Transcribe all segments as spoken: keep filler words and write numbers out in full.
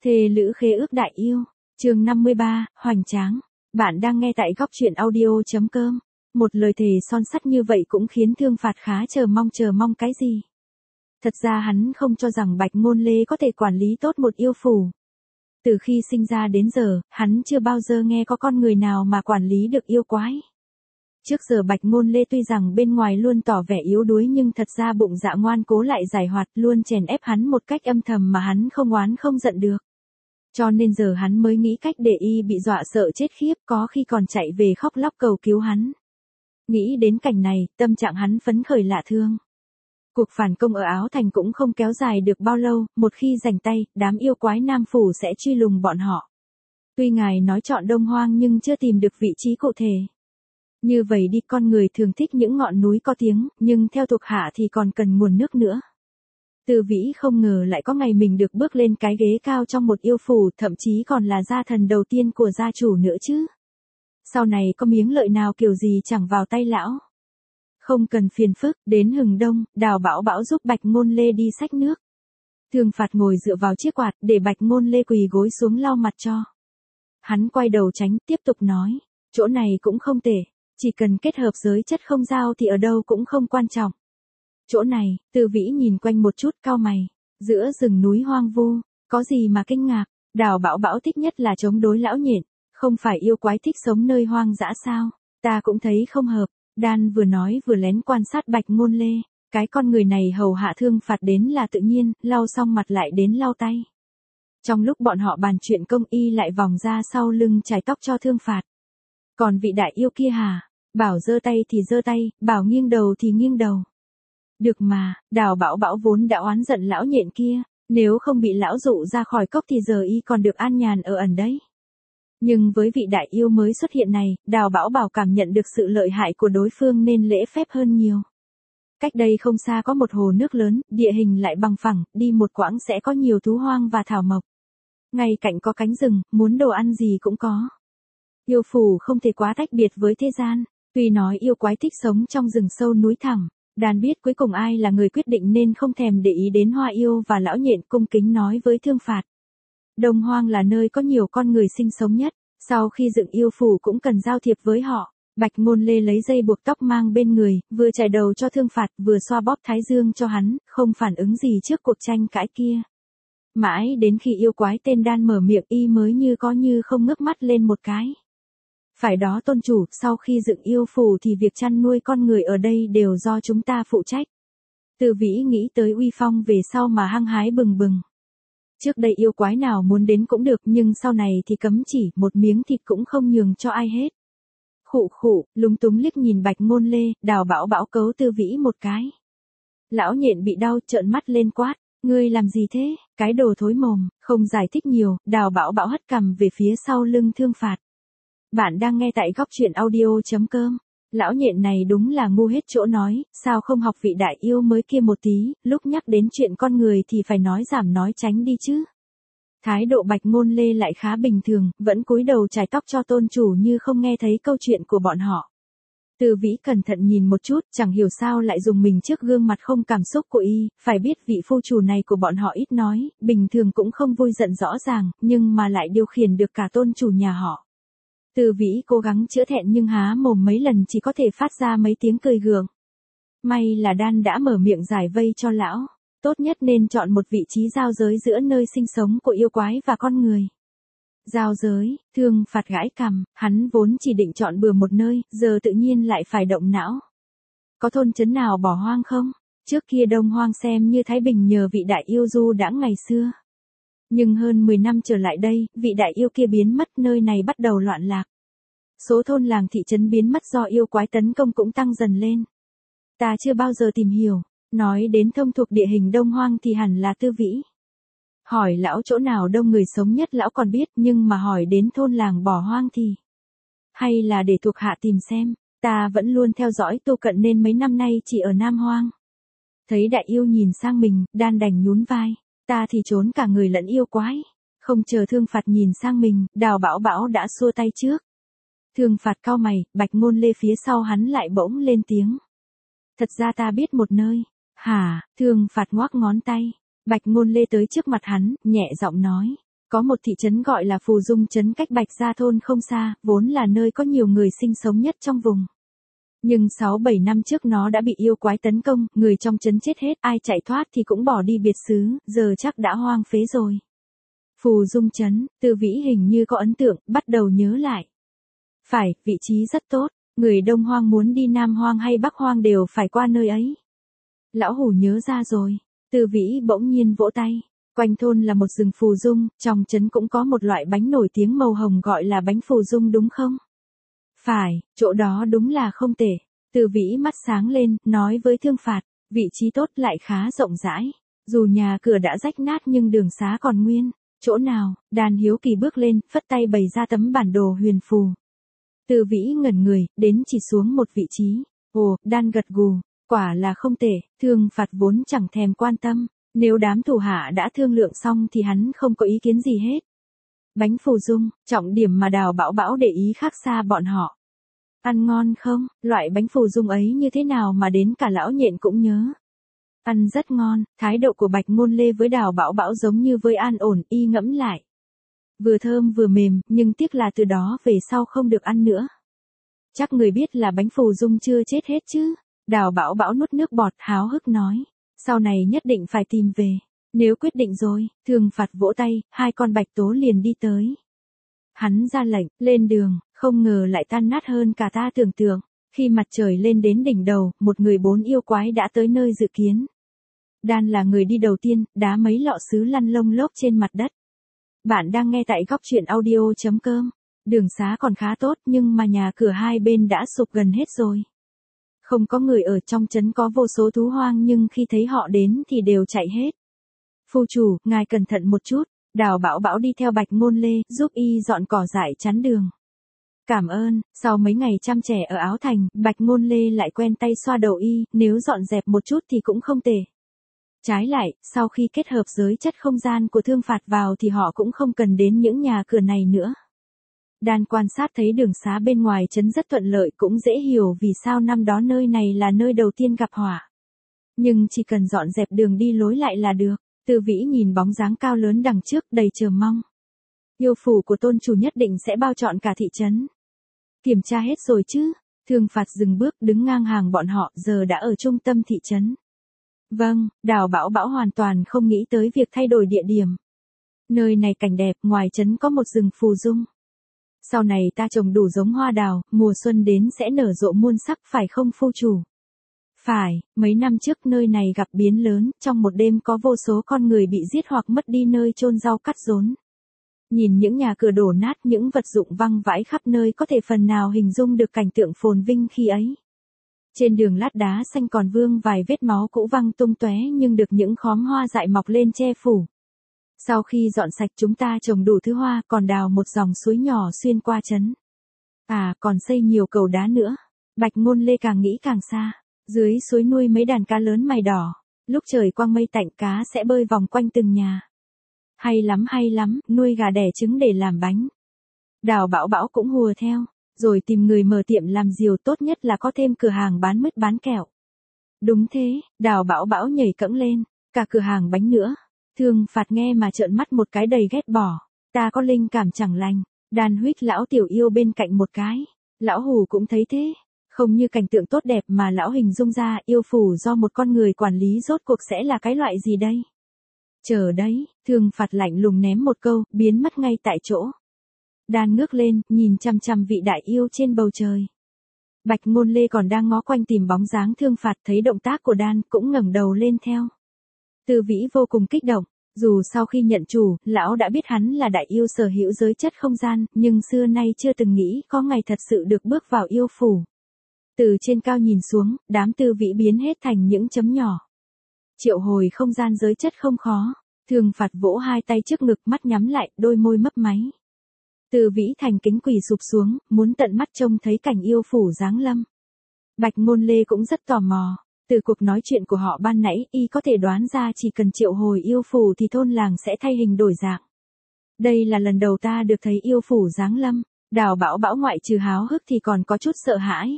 Thề lữ khế ước đại yêu, chương năm mươi ba, hoành tráng. Bạn đang nghe tại góc truyện audio.com. Một lời thề son sắt như vậy cũng khiến Thương Phạt khá chờ mong chờ mong cái gì. Thật ra hắn không cho rằng Bạch Ngôn Lê có thể quản lý tốt một yêu phủ. Từ khi sinh ra đến giờ, hắn chưa bao giờ nghe có con người nào mà quản lý được yêu quái. Trước giờ Bạch Ngôn Lê tuy rằng bên ngoài luôn tỏ vẻ yếu đuối nhưng thật ra bụng dạ ngoan cố lại giải hoạt, luôn chèn ép hắn một cách âm thầm mà hắn không oán không giận được. Cho nên giờ hắn mới nghĩ cách để y bị dọa sợ chết khiếp, có khi còn chạy về khóc lóc cầu cứu hắn. Nghĩ đến cảnh này, tâm trạng hắn phấn khởi lạ thường. Cuộc phản công ở Áo Thành cũng không kéo dài được bao lâu, một khi giành tay, đám yêu quái Nam Phủ sẽ truy lùng bọn họ. Tuy ngài nói chọn Đông Hoang nhưng chưa tìm được vị trí cụ thể. Như vậy đi, con người thường thích những ngọn núi có tiếng, nhưng theo thuộc hạ thì còn cần nguồn nước nữa. Từ Vĩ không ngờ lại có ngày mình được bước lên cái ghế cao trong một yêu phủ, thậm chí còn là gia thần đầu tiên của gia chủ nữa chứ. Sau này có miếng lợi nào kiểu gì chẳng vào tay lão. Không cần phiền phức, đến hừng đông, Đào Bảo Bảo giúp Bạch Ngôn Lê đi xách nước. Thương Phạt ngồi dựa vào chiếc quạt, để Bạch Ngôn Lê quỳ gối xuống lau mặt cho. Hắn quay đầu tránh, tiếp tục nói, chỗ này cũng không tệ, chỉ cần kết hợp giới chất không giao thì ở đâu cũng không quan trọng. Chỗ này, Từ Vĩ nhìn quanh một chút cau mày, giữa rừng núi hoang vu, có gì mà kinh ngạc, Đào Bảo Bảo thích nhất là chống đối lão nhện, không phải yêu quái thích sống nơi hoang dã sao, ta cũng thấy không hợp. Đan vừa nói vừa lén quan sát Bạch Ngôn Lê, cái con người này hầu hạ Thương Phạt đến là tự nhiên, lau xong mặt lại đến lau tay. Trong lúc bọn họ bàn chuyện công y lại vòng ra sau lưng chải tóc cho Thương Phạt. Còn vị đại yêu kia hả, bảo giơ tay thì giơ tay, bảo nghiêng đầu thì nghiêng đầu. Được mà, Đào Bảo Bảo vốn đã oán giận lão nhện kia, nếu không bị lão dụ ra khỏi cốc thì giờ y còn được an nhàn ở ẩn đấy. Nhưng với vị đại yêu mới xuất hiện này, Đào Bảo Bảo cảm nhận được sự lợi hại của đối phương nên lễ phép hơn nhiều. Cách đây không xa có một hồ nước lớn, địa hình lại bằng phẳng, đi một quãng sẽ có nhiều thú hoang và thảo mộc. Ngay cạnh có cánh rừng, muốn đồ ăn gì cũng có. Yêu phủ không thể quá tách biệt với thế gian, tuy nói yêu quái thích sống trong rừng sâu núi thẳm. Đàn biết cuối cùng ai là người quyết định nên không thèm để ý đến Hoa Yêu và lão nhện, cung kính nói với Thương Phạt. Đông Hoang là nơi có nhiều con người sinh sống nhất, sau khi dựng yêu phủ cũng cần giao thiệp với họ. Bạch Ngôn Lê lấy dây buộc tóc mang bên người, vừa chải đầu cho Thương Phạt, vừa xoa bóp thái dương cho hắn, không phản ứng gì trước cuộc tranh cãi kia. Mãi đến khi yêu quái tên Đan mở miệng y mới như có như không ngước mắt lên một cái. Phải đó tôn chủ, sau khi dựng yêu phủ thì việc chăn nuôi con người ở đây đều do chúng ta phụ trách. Từ Vĩ nghĩ tới uy phong về sau mà hăng hái bừng bừng. Trước đây yêu quái nào muốn đến cũng được nhưng sau này thì cấm chỉ, một miếng thịt cũng không nhường cho ai hết. Khụ khụ, lúng túng liếc nhìn Bạch Ngôn Lê, Đào Bảo Bảo cấu Từ Vĩ một cái. Lão nhện bị đau trợn mắt lên quát, ngươi làm gì thế, cái đồ thối mồm, không giải thích nhiều, Đào Bảo Bảo hất cằm về phía sau lưng Thương Phạt. Bạn đang nghe tại góc truyện audio.com. Lão nhện này đúng là ngu hết chỗ nói, sao không học vị đại yêu mới kia một tí, lúc nhắc đến chuyện con người thì phải nói giảm nói tránh đi chứ. Thái độ Bạch Ngôn Lê lại khá bình thường, vẫn cúi đầu chải tóc cho tôn chủ như không nghe thấy câu chuyện của bọn họ. Từ Vĩ cẩn thận nhìn một chút, chẳng hiểu sao lại dùng mình trước gương mặt không cảm xúc của y, phải biết vị phu chủ này của bọn họ ít nói, bình thường cũng không vui giận rõ ràng, nhưng mà lại điều khiển được cả tôn chủ nhà họ. Từ Vĩ cố gắng chữa thẹn nhưng há mồm mấy lần chỉ có thể phát ra mấy tiếng cười gượng. May là Đan đã mở miệng giải vây cho lão, tốt nhất nên chọn một vị trí giao giới giữa nơi sinh sống của yêu quái và con người. Giao giới, Thương Phạt gãi cằm, hắn vốn chỉ định chọn bừa một nơi, giờ tự nhiên lại phải động não. Có thôn trấn nào bỏ hoang không? Trước kia Đông Hoang xem như Thái Bình nhờ vị đại yêu du đãng ngày xưa. Nhưng hơn mười năm trở lại đây, vị đại yêu kia biến mất, nơi này bắt đầu loạn lạc. Số thôn làng thị trấn biến mất do yêu quái tấn công cũng tăng dần lên. Ta chưa bao giờ tìm hiểu, nói đến thông thuộc địa hình Đông Hoang thì hẳn là Tư Vĩ. Hỏi lão chỗ nào đông người sống nhất lão còn biết, nhưng mà hỏi đến thôn làng bỏ hoang thì... Hay là để thuộc hạ tìm xem, ta vẫn luôn theo dõi tu cận nên mấy năm nay chỉ ở Nam Hoang. Thấy đại yêu nhìn sang mình, Đan đành nhún vai. Ta thì trốn cả người lẫn yêu quái. Không chờ Thương Phạt nhìn sang mình, Đào Bảo Bảo đã xua tay trước. Thương Phạt cau mày, Bạch Ngôn Lê phía sau hắn lại bỗng lên tiếng. Thật ra ta biết một nơi. Hả, Thương Phạt ngoác ngón tay. Bạch Ngôn Lê tới trước mặt hắn, nhẹ giọng nói. Có một thị trấn gọi là Phù Dung trấn cách Bạch Gia thôn không xa, vốn là nơi có nhiều người sinh sống nhất trong vùng. Nhưng sáu bảy năm trước nó đã bị yêu quái tấn công, người trong trấn chết hết, ai chạy thoát thì cũng bỏ đi biệt xứ, giờ chắc đã hoang phế rồi. Phù Dung trấn, Tư Vĩ hình như có ấn tượng, bắt đầu nhớ lại. Phải, vị trí rất tốt, người Đông Hoang muốn đi Nam Hoang hay Bắc Hoang đều phải qua nơi ấy. Lão Hủ nhớ ra rồi, Tư Vĩ bỗng nhiên vỗ tay. Quanh thôn là một rừng phù dung, trong trấn cũng có một loại bánh nổi tiếng màu hồng gọi là bánh phù dung đúng không? Phải, chỗ đó đúng là không tệ. Từ Vĩ mắt sáng lên, nói với Thương Phạt, vị trí tốt lại khá rộng rãi. Dù nhà cửa đã rách nát nhưng đường xá còn nguyên. Chỗ nào? Đàn hiếu kỳ bước lên, phất tay bày ra tấm bản đồ huyền phù. Từ Vĩ ngẩn người, đến chỉ xuống một vị trí. Ồ, Đan gật gù, quả là không tệ. Thương Phạt vốn chẳng thèm quan tâm. Nếu đám thủ hạ đã thương lượng xong thì hắn không có ý kiến gì hết. Bánh phù dung, trọng điểm mà Đào Bảo Bảo để ý khác xa bọn họ. Ăn ngon không? Loại bánh phù dung ấy như thế nào mà đến cả lão nhện cũng nhớ. Ăn rất ngon, thái độ của Bạch Ngôn Lê với Đào Bảo Bảo giống như với an ổn, y ngẫm lại. Vừa thơm vừa mềm, nhưng tiếc là từ đó về sau không được ăn nữa. Chắc người biết là bánh phù dung chưa chết hết chứ? Đào Bảo Bảo nuốt nước bọt háo hức nói. Sau này nhất định phải tìm về. Nếu quyết định rồi, Thương Phạt vỗ tay, hai con bạch tố liền đi tới. Hắn ra lệnh, lên đường, không ngờ lại tan nát hơn cả ta tưởng tượng. Khi mặt trời lên đến đỉnh đầu, một người bốn yêu quái đã tới nơi dự kiến. Đan là người đi đầu tiên, đá mấy lọ sứ lăn lông lốc trên mặt đất. Bạn đang nghe tại góc truyện audio chấm com. Đường xá còn khá tốt nhưng mà nhà cửa hai bên đã sụp gần hết rồi. Không có người ở trong trấn, có vô số thú hoang nhưng khi thấy họ đến thì đều chạy hết. Phu chủ, ngài cẩn thận một chút. Đào Bảo Bảo đi theo Bạch Ngôn Lê, giúp y dọn cỏ dại chắn đường. Cảm ơn. Sau mấy ngày chăm trẻ ở Áo Thành, Bạch Ngôn Lê lại quen tay xoa đầu y, nếu dọn dẹp một chút thì cũng không tệ. Trái lại, sau khi kết hợp giới chất không gian của Thương Phạt vào thì họ cũng không cần đến những nhà cửa này nữa. Đan quan sát thấy đường xá bên ngoài trấn rất thuận lợi, cũng dễ hiểu vì sao năm đó nơi này là nơi đầu tiên gặp hỏa. Nhưng chỉ cần dọn dẹp đường đi lối lại là được. Từ Vĩ nhìn bóng dáng cao lớn đằng trước đầy chờ mong. Yêu phủ của tôn chủ nhất định sẽ bao trọn cả thị trấn. Kiểm tra hết rồi chứ? Thương Phạt dừng bước đứng ngang hàng bọn họ, giờ đã ở trung tâm thị trấn. Vâng, Đào Bảo Bảo hoàn toàn không nghĩ tới việc thay đổi địa điểm. Nơi này cảnh đẹp, ngoài trấn có một rừng phù dung. Sau này ta trồng đủ giống hoa đào, mùa xuân đến sẽ nở rộ muôn sắc, phải không phu chủ? Phải, mấy năm trước nơi này gặp biến lớn, trong một đêm có vô số con người bị giết hoặc mất đi nơi chôn rau cắt rốn. Nhìn những nhà cửa đổ nát, những vật dụng văng vãi khắp nơi có thể phần nào hình dung được cảnh tượng phồn vinh khi ấy. Trên đường lát đá xanh còn vương vài vết máu cũ văng tung tóe nhưng được những khóm hoa dại mọc lên che phủ. Sau khi dọn sạch chúng ta trồng đủ thứ hoa, còn đào một dòng suối nhỏ xuyên qua trấn. À, còn xây nhiều cầu đá nữa. Bạch Ngôn Lê càng nghĩ càng xa. Dưới suối nuôi mấy đàn cá lớn mày đỏ. Lúc trời quang mây tạnh cá sẽ bơi vòng quanh từng nhà. Hay lắm hay lắm, nuôi gà đẻ trứng để làm bánh. Đào Bảo Bảo cũng hùa theo. Rồi tìm người mở tiệm làm diều, tốt nhất là có thêm cửa hàng bán mứt bán kẹo. Đúng thế, Đào Bảo Bảo nhảy cẫng lên. Cả cửa hàng bánh nữa. Thương Phạt nghe mà trợn mắt một cái đầy ghét bỏ. Ta có linh cảm chẳng lành. Đàn huých lão tiểu yêu bên cạnh một cái. Lão Hù cũng thấy thế. Không như cảnh tượng tốt đẹp mà lão hình dung ra, yêu phủ do một con người quản lý rốt cuộc sẽ là cái loại gì đây? Chờ đấy, Thương Phạt lạnh lùng ném một câu, biến mất ngay tại chỗ. Đan ngước lên, nhìn chằm chằm vị đại yêu trên bầu trời. Bạch Ngôn Lê còn đang ngó quanh tìm bóng dáng Thương Phạt, thấy động tác của Đan cũng ngẩng đầu lên theo. Từ Vĩ vô cùng kích động, dù sau khi nhận chủ, lão đã biết hắn là đại yêu sở hữu giới chất không gian, nhưng xưa nay chưa từng nghĩ có ngày thật sự được bước vào yêu phủ. Từ trên cao nhìn xuống, đám Tư Vĩ biến hết thành những chấm nhỏ. Triệu hồi không gian giới chất không khó. Thương Phạt vỗ hai tay trước ngực, mắt nhắm lại, đôi môi mấp máy. Từ Vĩ thành kính quỳ sụp xuống, muốn tận mắt trông thấy cảnh yêu phủ giáng lâm. Bạch Ngôn Lê cũng rất tò mò. Từ cuộc nói chuyện của họ ban nãy, y có thể đoán ra chỉ cần triệu hồi yêu phủ thì thôn làng sẽ thay hình đổi dạng. Đây là lần đầu ta được thấy yêu phủ giáng lâm. Đào Bảo Bảo ngoại trừ háo hức thì còn có chút sợ hãi.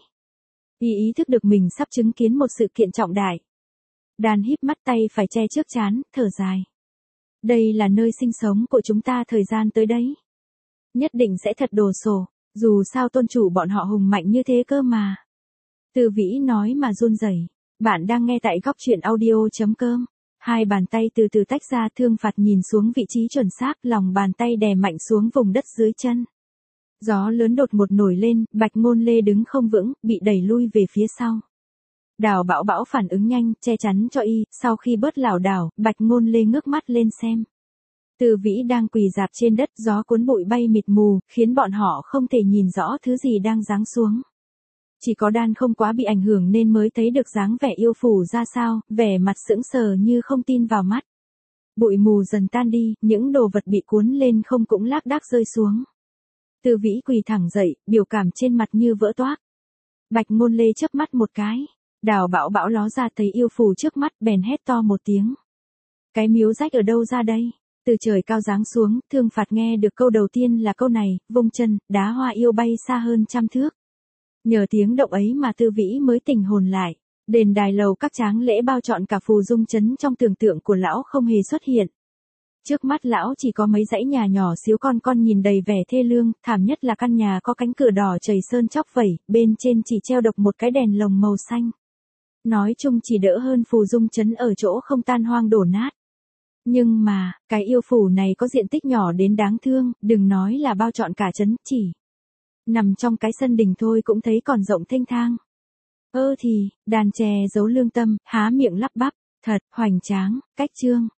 Y ý thức được mình sắp chứng kiến một sự kiện trọng đại. Đan híp mắt, tay phải che trước trán, thở dài. Đây là nơi sinh sống của chúng ta thời gian tới đấy. Nhất định sẽ thật đồ sộ, dù sao tôn chủ bọn họ hùng mạnh như thế cơ mà. Từ Vĩ nói mà run rẩy. Bạn đang nghe tại góc truyện audio.com. Hai bàn tay từ từ tách ra, Thương Phạt nhìn xuống vị trí chuẩn xác, lòng bàn tay đè mạnh xuống vùng đất dưới chân. Gió lớn đột ngột nổi lên, Bạch Ngôn Lê đứng không vững, bị đẩy lui về phía sau. Đào Bảo Bảo phản ứng nhanh, che chắn cho y, sau khi bớt lảo đảo, Bạch Ngôn Lê ngước mắt lên xem. Từ Vĩ đang quỳ rạp trên đất, gió cuốn bụi bay mịt mù, khiến bọn họ không thể nhìn rõ thứ gì đang giáng xuống. Chỉ có Đan không quá bị ảnh hưởng nên mới thấy được dáng vẻ yêu phủ ra sao, vẻ mặt sững sờ như không tin vào mắt. Bụi mù dần tan đi, những đồ vật bị cuốn lên không cũng lác đác rơi xuống. Từ Vĩ quỳ thẳng dậy, biểu cảm trên mặt như vỡ toác. Bạch Ngôn Lê chớp mắt một cái. Đào Bảo Bảo ló ra thấy yêu phù trước mắt, bèn hét to một tiếng. Cái miếu rách ở đâu ra đây? Từ trời cao giáng xuống, Thương Phạt nghe được câu đầu tiên là câu này, vung chân, đá hoa yêu bay xa hơn trăm thước. Nhờ tiếng động ấy mà Tư Vĩ mới tỉnh hồn lại. Đền đài lầu các tráng lễ bao trọn cả phù dung trấn trong tưởng tượng của lão không hề xuất hiện. Trước mắt lão chỉ có mấy dãy nhà nhỏ xíu con con nhìn đầy vẻ thê lương, thảm nhất là căn nhà có cánh cửa đỏ chảy sơn chóc vẩy, bên trên chỉ treo độc một cái đèn lồng màu xanh. Nói chung chỉ đỡ hơn phù dung trấn ở chỗ không tan hoang đổ nát. Nhưng mà, cái yêu phủ này có diện tích nhỏ đến đáng thương, đừng nói là bao trọn cả trấn, chỉ nằm trong cái sân đình thôi cũng thấy còn rộng thênh thang. Ơ thì, Đàn chè giấu lương tâm, há miệng lắp bắp, thật, hoành tráng, cách trương.